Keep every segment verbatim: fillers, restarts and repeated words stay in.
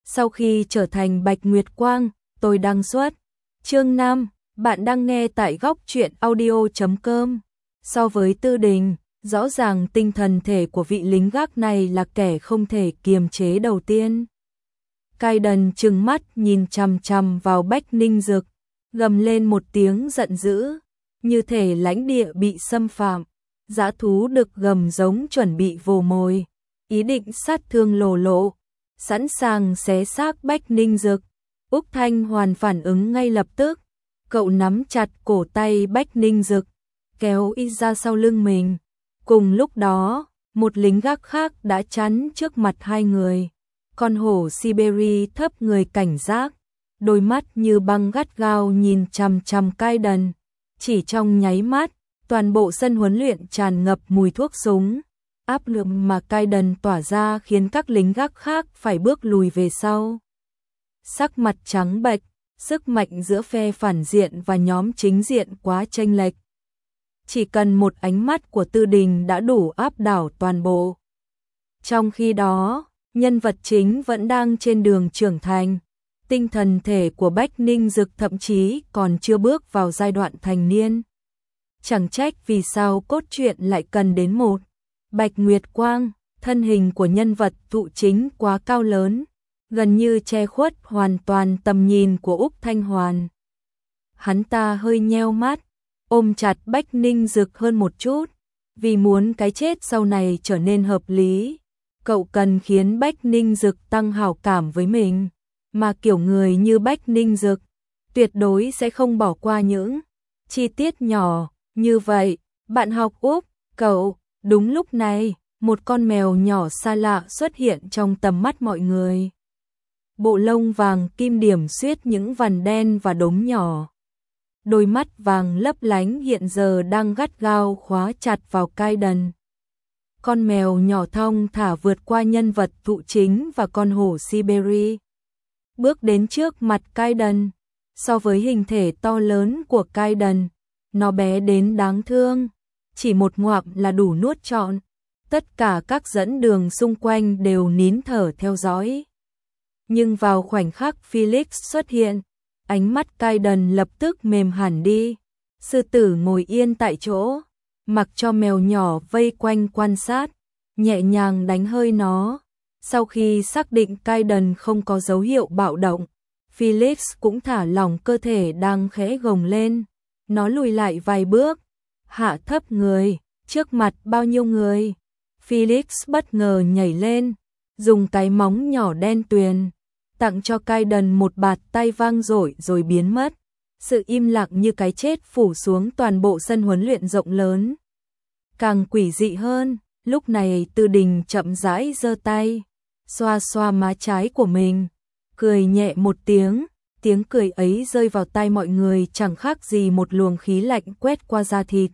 Sau khi trở thành Bạch Nguyệt Quang, tôi đăng xuất. Chương năm, bạn đang nghe tại góc truyện audio chấm com. So với Tư Đình, rõ ràng tinh thần thể của vị lính gác này là kẻ không thể kiềm chế đầu tiên. Kaidan trừng mắt nhìn chằm chằm vào Bách Ninh Dực, gầm lên một tiếng giận dữ, như thể lãnh địa bị xâm phạm, dã thú được gầm giống chuẩn bị vồ mồi, ý định sát thương lồ lộ, sẵn sàng xé xác Bách Ninh Dực. Úc Thanh Hoàn phản ứng ngay lập tức, cậu nắm chặt cổ tay Bách Ninh Dực, kéo y ra sau lưng mình. Cùng lúc đó, một lính gác khác đã chắn trước mặt hai người. Con hổ Siberia thấp người cảnh giác, đôi mắt như băng gắt gao nhìn chằm chằm Kaidan. Chỉ trong nháy mắt, toàn bộ sân huấn luyện tràn ngập mùi thuốc súng. Áp lực mà Kaidan tỏa ra khiến các lính gác khác phải bước lùi về sau. Sắc mặt trắng bệch, sức mạnh giữa phe phản diện và nhóm chính diện quá chênh lệch. Chỉ cần một ánh mắt của Tư Đình đã đủ áp đảo toàn bộ. Trong khi đó, nhân vật chính vẫn đang trên đường trưởng thành. Tinh thần thể của Bách Ninh Dực thậm chí còn chưa bước vào giai đoạn thành niên. Chẳng trách vì sao cốt truyện lại cần đến một Bạch Nguyệt Quang. Thân hình của nhân vật thụ chính quá cao lớn, gần như che khuất hoàn toàn tầm nhìn của Úc Thanh Hoàn. Hắn ta hơi nheo mắt, ôm chặt Bách Ninh Dực hơn một chút, vì muốn cái chết sau này trở nên hợp lý. Cậu cần khiến Bách Ninh Dực tăng hảo cảm với mình, mà kiểu người như Bách Ninh Dực tuyệt đối sẽ không bỏ qua những chi tiết nhỏ như vậy. Bạn học Úc, cậu. Đúng lúc này, một con mèo nhỏ xa lạ xuất hiện trong tầm mắt mọi người. Bộ lông vàng kim điểm xuyết những vằn đen và đốm nhỏ. Đôi mắt vàng lấp lánh hiện giờ đang gắt gao khóa chặt vào Kaidan. Con mèo nhỏ thong thả vượt qua nhân vật thụ chính và con hổ Siberia, bước đến trước mặt Kaidan. So với hình thể to lớn của Kaidan, nó bé đến đáng thương, chỉ một ngoạm là đủ nuốt trọn. Tất cả các dẫn đường xung quanh đều nín thở theo dõi. Nhưng vào khoảnh khắc Felix xuất hiện, ánh mắt Kaidan lập tức mềm hẳn đi. Sư tử ngồi yên tại chỗ, mặc cho mèo nhỏ vây quanh quan sát, nhẹ nhàng đánh hơi nó. Sau khi xác định Kaidan không có dấu hiệu bạo động, Felix cũng thả lỏng cơ thể đang khẽ gồng lên. Nó lùi lại vài bước, hạ thấp người, trước mặt bao nhiêu người. Felix bất ngờ nhảy lên, dùng cái móng nhỏ đen tuyền, tặng cho Kaidan một bạt tay vang dội rồi biến mất. Sự im lặng như cái chết phủ xuống toàn bộ sân huấn luyện rộng lớn. Càng quỷ dị hơn, lúc này Tư Đình chậm rãi giơ tay, xoa xoa má trái của mình, cười nhẹ một tiếng. Tiếng cười ấy rơi vào tai mọi người chẳng khác gì một luồng khí lạnh quét qua da thịt.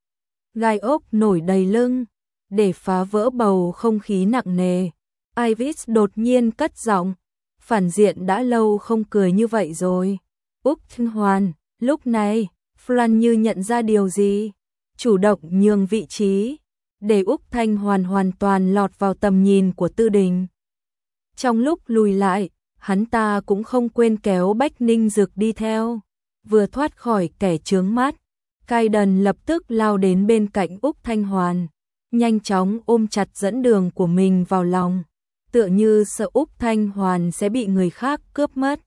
Gai ốc nổi đầy lưng, để phá vỡ bầu không khí nặng nề. Ivis đột nhiên cất giọng, phản diện đã lâu không cười như vậy rồi. Úc Thanh Hoàn, lúc này, Fran như nhận ra điều gì, chủ động nhường vị trí, để Úc Thanh Hoàn hoàn toàn lọt vào tầm nhìn của Tư Đình. Trong lúc lùi lại, hắn ta cũng không quên kéo Bách Ninh Dực đi theo. Vừa thoát khỏi kẻ chướng mắt, Kaidan lập tức lao đến bên cạnh Úc Thanh Hoàn, nhanh chóng ôm chặt dẫn đường của mình vào lòng, tựa như sợ Úc Thanh Hoàn sẽ bị người khác cướp mất.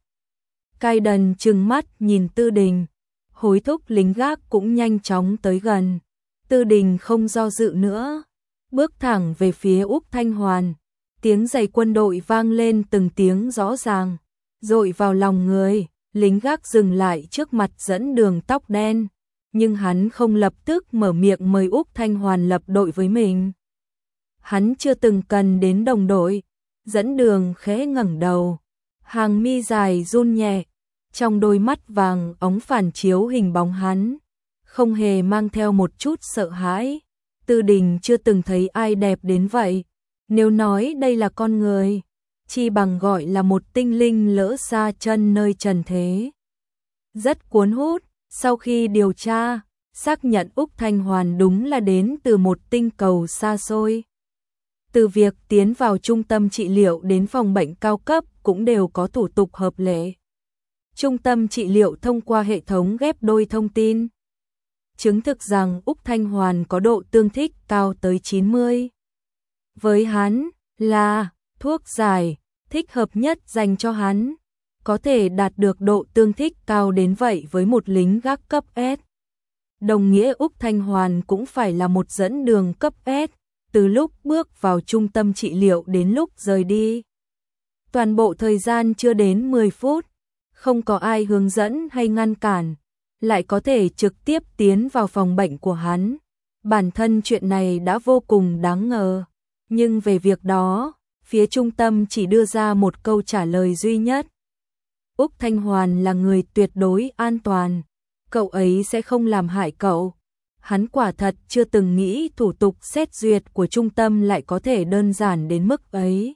Kaidan trừng mắt nhìn Tư Đình, hối thúc lính gác cũng nhanh chóng tới gần. Tư Đình không do dự nữa, bước thẳng về phía Úc Thanh Hoàn. Tiếng giày quân đội vang lên từng tiếng rõ ràng, dội vào lòng người. Lính gác dừng lại trước mặt dẫn đường tóc đen, nhưng hắn không lập tức mở miệng mời Úc Thanh Hoàn lập đội với mình. Hắn chưa từng cần đến đồng đội. Dẫn đường khẽ ngẩng đầu, hàng mi dài run nhẹ, trong đôi mắt vàng óng phản chiếu hình bóng hắn, không hề mang theo một chút sợ hãi. Tư Đình chưa từng thấy ai đẹp đến vậy. Nếu nói đây là con người, chi bằng gọi là một tinh linh lỡ xa chân nơi trần thế. Rất cuốn hút, sau khi điều tra, xác nhận Úc Thanh Hoàn đúng là đến từ một tinh cầu xa xôi. Từ việc tiến vào trung tâm trị liệu đến phòng bệnh cao cấp cũng đều có thủ tục hợp lệ. Trung tâm trị liệu thông qua hệ thống ghép đôi thông tin, chứng thực rằng Úc Thanh Hoàn có độ tương thích cao tới chín mươi. Với hắn, là thuốc giải thích hợp nhất dành cho hắn, có thể đạt được độ tương thích cao đến vậy với một lính gác cấp S. Đồng nghĩa Úc Thanh Hoàn cũng phải là một dẫn đường cấp S, từ lúc bước vào trung tâm trị liệu đến lúc rời đi. Toàn bộ thời gian chưa đến mười phút, không có ai hướng dẫn hay ngăn cản, lại có thể trực tiếp tiến vào phòng bệnh của hắn. Bản thân chuyện này đã vô cùng đáng ngờ, nhưng về việc đó, phía trung tâm chỉ đưa ra một câu trả lời duy nhất. Úc Thanh Hoàn là người tuyệt đối an toàn, cậu ấy sẽ không làm hại cậu. Hắn quả thật chưa từng nghĩ thủ tục xét duyệt của trung tâm lại có thể đơn giản đến mức ấy.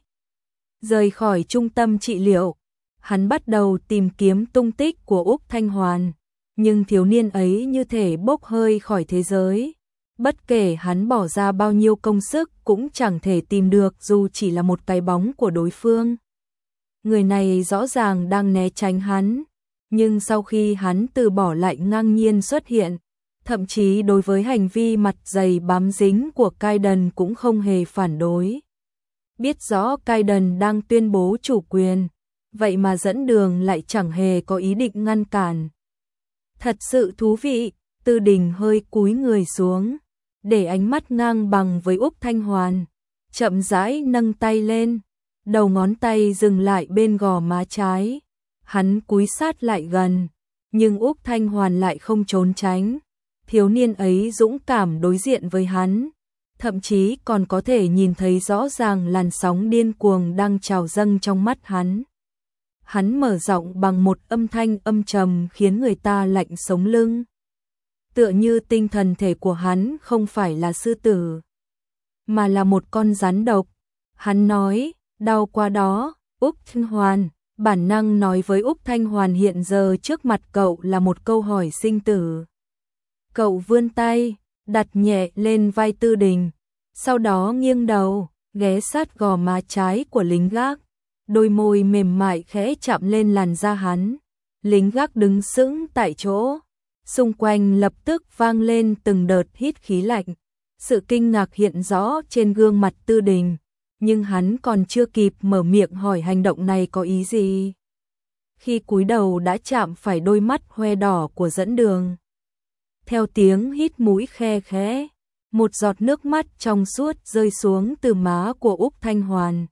Rời khỏi trung tâm trị liệu, hắn bắt đầu tìm kiếm tung tích của Úc Thanh Hoàn, nhưng thiếu niên ấy như thể bốc hơi khỏi thế giới. Bất kể hắn bỏ ra bao nhiêu công sức cũng chẳng thể tìm được dù chỉ là một cái bóng của đối phương. Người này rõ ràng đang né tránh hắn, nhưng sau khi hắn từ bỏ lại ngang nhiên xuất hiện, thậm chí đối với hành vi mặt dày bám dính của Kaiden cũng không hề phản đối. Biết rõ Kaiden đang tuyên bố chủ quyền, vậy mà dẫn đường lại chẳng hề có ý định ngăn cản. Thật sự thú vị. Tư Đình hơi cúi người xuống, để ánh mắt ngang bằng với Úc Thanh Hoàn, chậm rãi nâng tay lên, đầu ngón tay dừng lại bên gò má trái. Hắn cúi sát lại gần, nhưng Úc Thanh Hoàn lại không trốn tránh. Thiếu niên ấy dũng cảm đối diện với hắn, thậm chí còn có thể nhìn thấy rõ ràng làn sóng điên cuồng đang trào dâng trong mắt hắn. Hắn mở giọng bằng một âm thanh âm trầm khiến người ta lạnh sống lưng. Tựa như tinh thần thể của hắn không phải là sư tử, mà là một con rắn độc. Hắn nói, đau quá đó, Úc Thanh Hoàn. Bản năng nói với Úc Thanh Hoàn hiện giờ trước mặt cậu là một câu hỏi sinh tử. Cậu vươn tay, đặt nhẹ lên vai Tư Đình, sau đó nghiêng đầu, ghé sát gò má trái của lính gác. Đôi môi mềm mại khẽ chạm lên làn da hắn. Lính gác đứng sững tại chỗ, xung quanh lập tức vang lên từng đợt hít khí lạnh. Sự kinh ngạc hiện rõ trên gương mặt Tư Đình, nhưng hắn còn chưa kịp mở miệng hỏi hành động này có ý gì, khi cúi đầu đã chạm phải đôi mắt hoe đỏ của dẫn đường. Theo tiếng hít mũi khe khẽ, một giọt nước mắt trong suốt rơi xuống từ má của Úc Thanh Hoàn.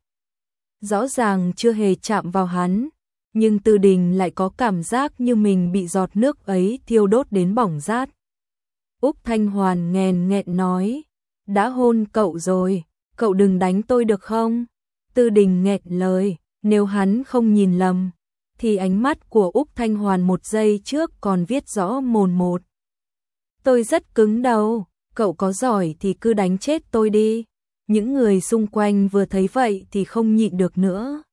Rõ ràng chưa hề chạm vào hắn, nhưng Tư Đình lại có cảm giác như mình bị giọt nước ấy thiêu đốt đến bỏng rát. Úc Thanh Hoàn nghẹn nghẹn nói, đã hôn cậu rồi, cậu đừng đánh tôi được không? Tư Đình nghẹn lời, nếu hắn không nhìn lầm, thì ánh mắt của Úc Thanh Hoàn một giây trước còn viết rõ mồn một. Tôi rất cứng đầu, cậu có giỏi thì cứ đánh chết tôi đi. Những người xung quanh vừa thấy vậy thì không nhịn được nữa.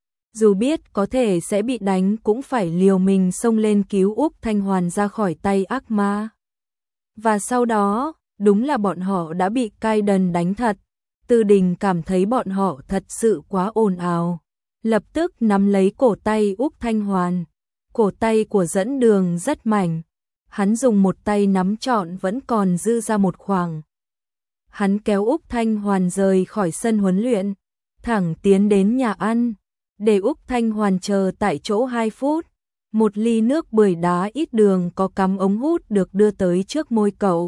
Dù biết có thể sẽ bị đánh cũng phải liều mình xông lên cứu Úc Thanh Hoàn ra khỏi tay ác ma. Và sau đó, đúng là bọn họ đã bị Kaiden đánh thật. Tư Đình cảm thấy bọn họ thật sự quá ồn ào, lập tức nắm lấy cổ tay Úc Thanh Hoàn. Cổ tay của dẫn đường rất mảnh, hắn dùng một tay nắm trọn vẫn còn dư ra một khoảng. Hắn kéo Úc Thanh Hoàn rời khỏi sân huấn luyện, thẳng tiến đến nhà ăn, để Úc Thanh Hoàn chờ tại chỗ hai phút. Một ly nước bưởi đá ít đường có cắm ống hút được đưa tới trước môi cậu.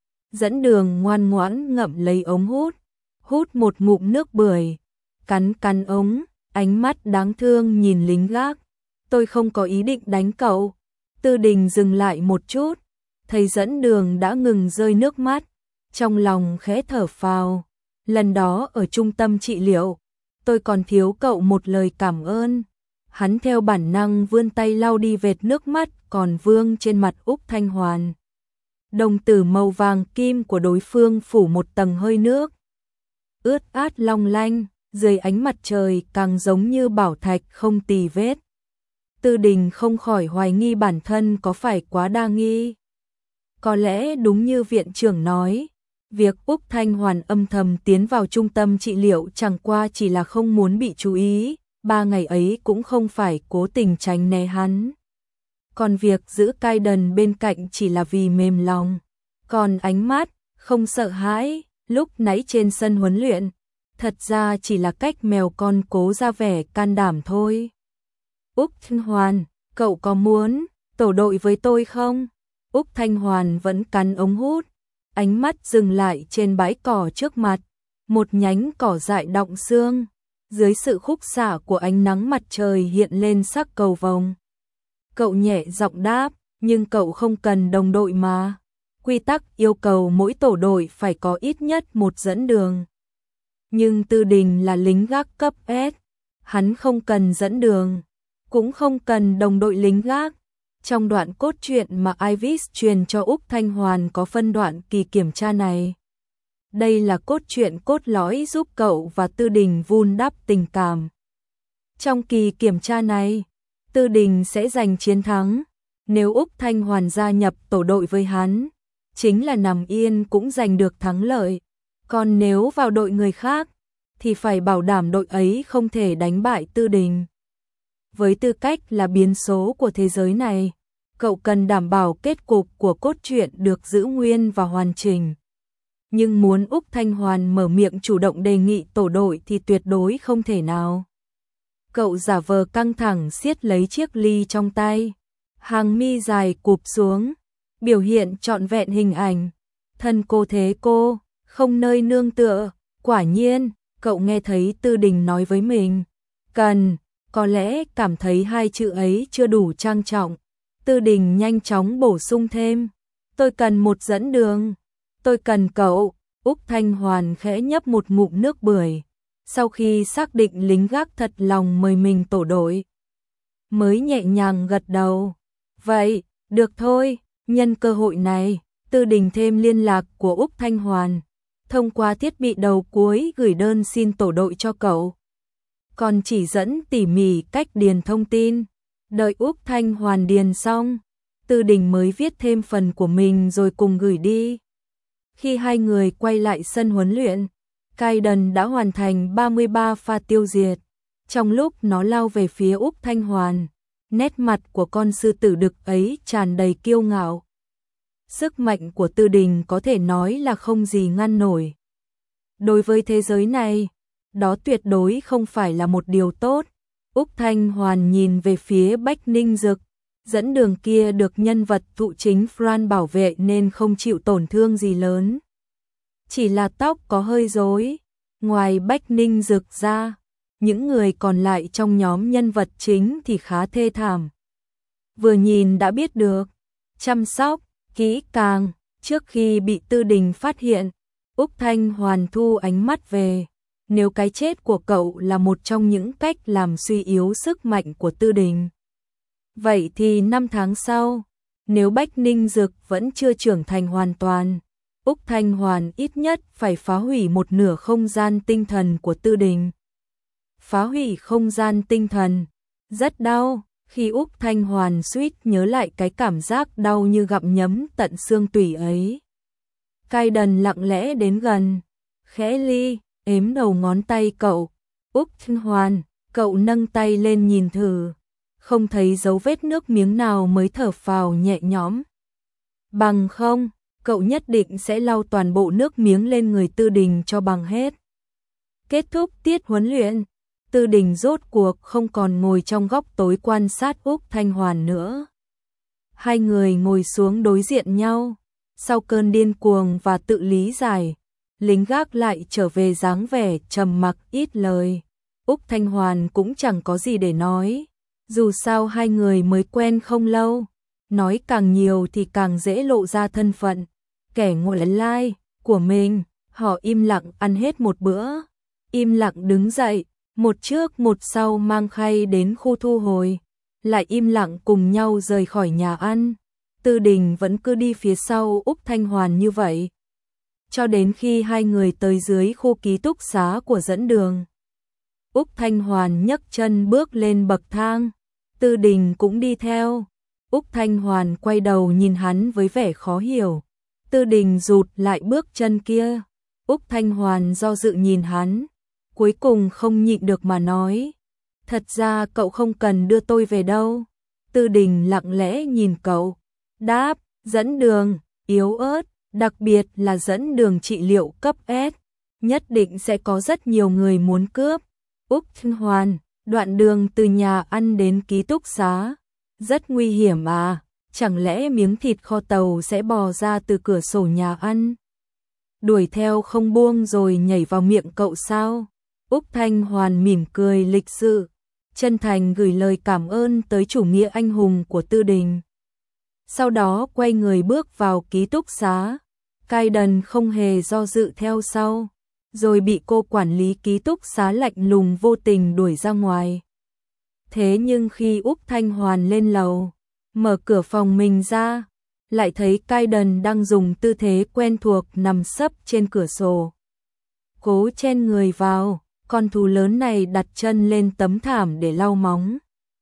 Dẫn đường ngoan ngoãn ngậm lấy ống hút, hút một ngụm nước bưởi, cắn cắn ống, ánh mắt đáng thương nhìn lính gác. Tôi không có ý định đánh cậu. Tư Đình dừng lại một chút, thấy dẫn đường đã ngừng rơi nước mắt, trong lòng khẽ thở phào. Lần đó ở trung tâm trị liệu, tôi còn thiếu cậu một lời cảm ơn. Hắn theo bản năng vươn tay lau đi vệt nước mắt còn vương trên mặt Úc Thanh Hoàn. Đồng tử màu vàng kim của đối phương phủ một tầng hơi nước, ướt át long lanh, dưới ánh mặt trời càng giống như bảo thạch không tì vết. Tư Đình không khỏi hoài nghi bản thân có phải quá đa nghi. Có lẽ đúng như viện trưởng nói, việc Úc Thanh Hoàn âm thầm tiến vào trung tâm trị liệu chẳng qua chỉ là không muốn bị chú ý. ba ngày ấy cũng không phải cố tình tránh né hắn. Còn việc giữ Kaiden bên cạnh chỉ là vì mềm lòng. Còn ánh mắt, không sợ hãi, lúc nãy trên sân huấn luyện, thật ra chỉ là cách mèo con cố ra vẻ can đảm thôi. Úc Thanh Hoàn, cậu có muốn tổ đội với tôi không? Úc Thanh Hoàn vẫn cắn ống hút, ánh mắt dừng lại trên bãi cỏ trước mặt, một nhánh cỏ dại đọng xương, dưới sự khúc xạ của ánh nắng mặt trời hiện lên sắc cầu vồng. Cậu nhẹ giọng đáp, nhưng cậu không cần đồng đội mà. Quy tắc yêu cầu mỗi tổ đội phải có ít nhất một dẫn đường. Nhưng Tư Đình là lính gác cấp S, hắn không cần dẫn đường, cũng không cần đồng đội lính gác. Trong đoạn cốt truyện mà Ivis truyền cho Úc Thanh Hoàn có phân đoạn kỳ kiểm tra này. Đây là cốt truyện cốt lõi giúp cậu và Tư Đình vun đắp tình cảm. Trong kỳ kiểm tra này, Tư Đình sẽ giành chiến thắng. Nếu Úc Thanh Hoàn gia nhập tổ đội với hắn, chính là nằm yên cũng giành được thắng lợi. Còn nếu vào đội người khác, thì phải bảo đảm đội ấy không thể đánh bại Tư Đình. Với tư cách là biến số của thế giới này, cậu cần đảm bảo kết cục của cốt truyện được giữ nguyên và hoàn chỉnh. Nhưng muốn Úc Thanh Hoàn mở miệng chủ động đề nghị tổ đội thì tuyệt đối không thể nào. Cậu giả vờ căng thẳng siết lấy chiếc ly trong tay, hàng mi dài cụp xuống, biểu hiện trọn vẹn hình ảnh. Thân cô thế cô, không nơi nương tựa. Quả nhiên, cậu nghe thấy Tư Đình nói với mình, cần, có lẽ cảm thấy hai chữ ấy chưa đủ trang trọng. Tư Đình nhanh chóng bổ sung thêm, tôi cần một dẫn đường, tôi cần cậu. Úc Thanh Hoàn khẽ nhấp một ngụm nước bưởi, sau khi xác định lính gác thật lòng mời mình tổ đội, mới nhẹ nhàng gật đầu. Vậy, được thôi. Nhân cơ hội này, Tư Đình thêm liên lạc của Úc Thanh Hoàn, thông qua thiết bị đầu cuối gửi đơn xin tổ đội cho cậu. Còn chỉ dẫn tỉ mỉ cách điền thông tin. Đợi Úc Thanh Hoàn điền xong, Tư Đình mới viết thêm phần của mình rồi cùng gửi đi. Khi hai người quay lại sân huấn luyện, Kaiden đã hoàn thành ba mươi ba pha tiêu diệt. Trong lúc nó lao về phía Úc Thanh Hoàn, nét mặt của con sư tử đực ấy tràn đầy kiêu ngạo. Sức mạnh của Tư Đình có thể nói là không gì ngăn nổi. Đối với thế giới này, đó tuyệt đối không phải là một điều tốt. Úc Thanh Hoàn nhìn về phía Bách Ninh Dực, dẫn đường kia được nhân vật thụ chính Fran bảo vệ nên không chịu tổn thương gì lớn. Chỉ là tóc có hơi rối. Ngoài Bách Ninh Dực ra, những người còn lại trong nhóm nhân vật chính thì khá thê thảm. Vừa nhìn đã biết được, chăm sóc kỹ càng. Trước khi bị Tư Đình phát hiện, Úc Thanh Hoàn thu ánh mắt về. Nếu cái chết của cậu là một trong những cách làm suy yếu sức mạnh của Tư Đình, vậy thì năm tháng sau, nếu Bách Ninh Dực vẫn chưa trưởng thành hoàn toàn, Úc Thanh Hoàn ít nhất phải phá hủy một nửa không gian tinh thần của Tư Đình. Phá hủy không gian tinh thần, rất đau. Khi Úc Thanh Hoàn suýt nhớ lại cái cảm giác đau như gặm nhấm tận xương tủy ấy. Kaiden lặng lẽ đến gần, khẽ ly, ếm đầu ngón tay cậu. Úc Thanh Hoàn, cậu nâng tay lên nhìn thử, không thấy dấu vết nước miếng nào mới thở phào nhẹ nhõm. Bằng không, cậu nhất định sẽ lau toàn bộ nước miếng lên người Tư Đình cho bằng hết. Kết thúc tiết huấn luyện, Tư Đình rốt cuộc không còn ngồi trong góc tối quan sát Úc Thanh Hoàn nữa. Hai người ngồi xuống đối diện nhau. Sau cơn điên cuồng và tự lý giải, lính gác lại trở về dáng vẻ trầm mặc ít lời. Úc Thanh Hoàn cũng chẳng có gì để nói. Dù sao hai người mới quen không lâu, nói càng nhiều thì càng dễ lộ ra thân phận kẻ ngoại lai của mình. Họ im lặng ăn hết một bữa, im lặng đứng dậy, một trước một sau mang khay đến khu thu hồi, lại im lặng cùng nhau rời khỏi nhà ăn. Tư Đình vẫn cứ đi phía sau Úc Thanh Hoàn như vậy, cho đến khi hai người tới dưới khu ký túc xá của dẫn đường. Úc Thanh Hoàn nhấc chân bước lên bậc thang, Tư Đình cũng đi theo. Úc Thanh Hoàn quay đầu nhìn hắn với vẻ khó hiểu. Tư Đình rụt lại bước chân kia. Úc Thanh Hoàn do dự nhìn hắn, cuối cùng không nhịn được mà nói, Thật ra cậu không cần đưa tôi về đâu. Tư Đình lặng lẽ nhìn cậu, đáp, dẫn đường, yếu ớt, đặc biệt là dẫn đường trị liệu cấp S, nhất định sẽ có rất nhiều người muốn cướp. Úc Thanh Hoàn, đoạn đường từ nhà ăn đến ký túc xá, rất nguy hiểm à, chẳng lẽ miếng thịt kho tàu sẽ bò ra từ cửa sổ nhà ăn, đuổi theo không buông rồi nhảy vào miệng cậu sao? Úc Thanh Hoàn mỉm cười lịch sự, chân thành gửi lời cảm ơn tới chủ nghĩa anh hùng của Tư Đình. Sau đó quay người bước vào ký túc xá, Kaidan không hề do dự theo sau, rồi bị cô quản lý ký túc xá lạnh lùng vô tình đuổi ra ngoài. Thế nhưng khi Úc Thanh Hoàn lên lầu, mở cửa phòng mình ra, lại thấy Kaidan đang dùng tư thế quen thuộc nằm sấp trên cửa sổ. Cố chen người vào, con thú lớn này đặt chân lên tấm thảm để lau móng.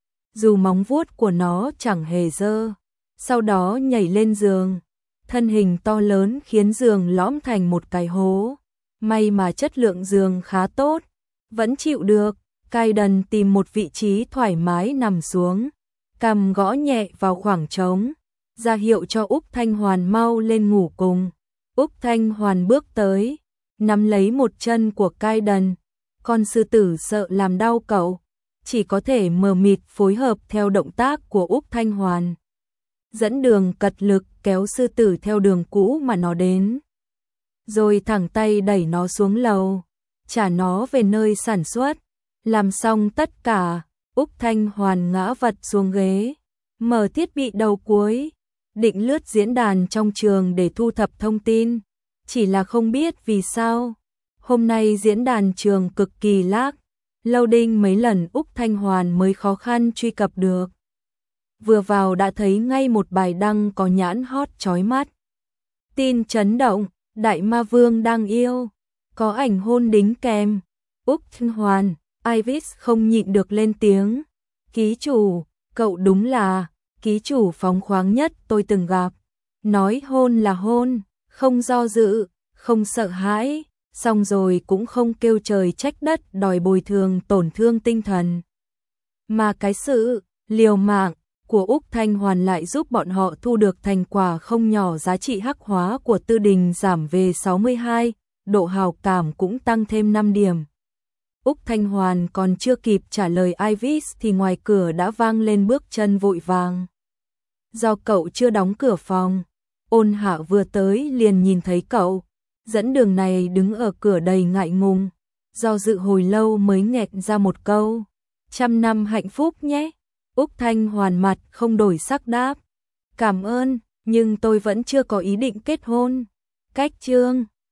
Dù móng vuốt của nó chẳng hề dơ, sau đó nhảy lên giường, thân hình to lớn khiến giường lõm thành một cái hố. May mà chất lượng giường khá tốt, vẫn chịu được. Kaidan tìm một vị trí thoải mái nằm xuống, cằm gõ nhẹ vào khoảng trống, ra hiệu cho Úc Thanh Hoàn mau lên ngủ cùng. Úc Thanh Hoàn bước tới, nắm lấy một chân của Kaidan. Con sư tử sợ làm đau cậu, chỉ có thể mờ mịt phối hợp theo động tác của Úc Thanh Hoàn, dẫn đường cật lực kéo sư tử theo đường cũ mà nó đến, rồi thẳng tay đẩy nó xuống lầu, trả nó về nơi sản xuất. Làm xong tất cả, Úc Thanh Hoàn ngã vật xuống ghế, mở thiết bị đầu cuối, định lướt diễn đàn trong trường để thu thập thông tin, chỉ là không biết vì sao hôm nay diễn đàn trường cực kỳ lag, loading mấy lần Úc Thanh Hoàn mới khó khăn truy cập được. Vừa vào đã thấy ngay một bài đăng có nhãn hot chói mắt. Tin chấn động, Đại Ma Vương đang yêu, có ảnh hôn đính kèm. Úc Thanh Hoàn, Ivis không nhịn được lên tiếng. Ký chủ, cậu đúng là ký chủ phóng khoáng nhất tôi từng gặp. Nói hôn là hôn, không do dự, không sợ hãi, xong rồi cũng không kêu trời trách đất đòi bồi thường tổn thương tinh thần. Mà cái sự liều mạng của Úc Thanh Hoàn lại giúp bọn họ thu được thành quả không nhỏ, giá trị hắc hóa của Tư Đình giảm về sáu mươi hai, độ hào cảm cũng tăng thêm năm điểm. Úc Thanh Hoàn còn chưa kịp trả lời Ivis thì ngoài cửa đã vang lên bước chân vội vàng. Do cậu chưa đóng cửa phòng, Ôn Hạ vừa tới liền nhìn thấy cậu, dẫn đường này đứng ở cửa đầy ngại ngùng, do dự hồi lâu mới nghẹn ra một câu, trăm năm hạnh phúc nhé. Úc Thanh Hoàn mặt không đổi sắc đáp, cảm ơn, nhưng tôi vẫn chưa có ý định kết hôn. Cách chương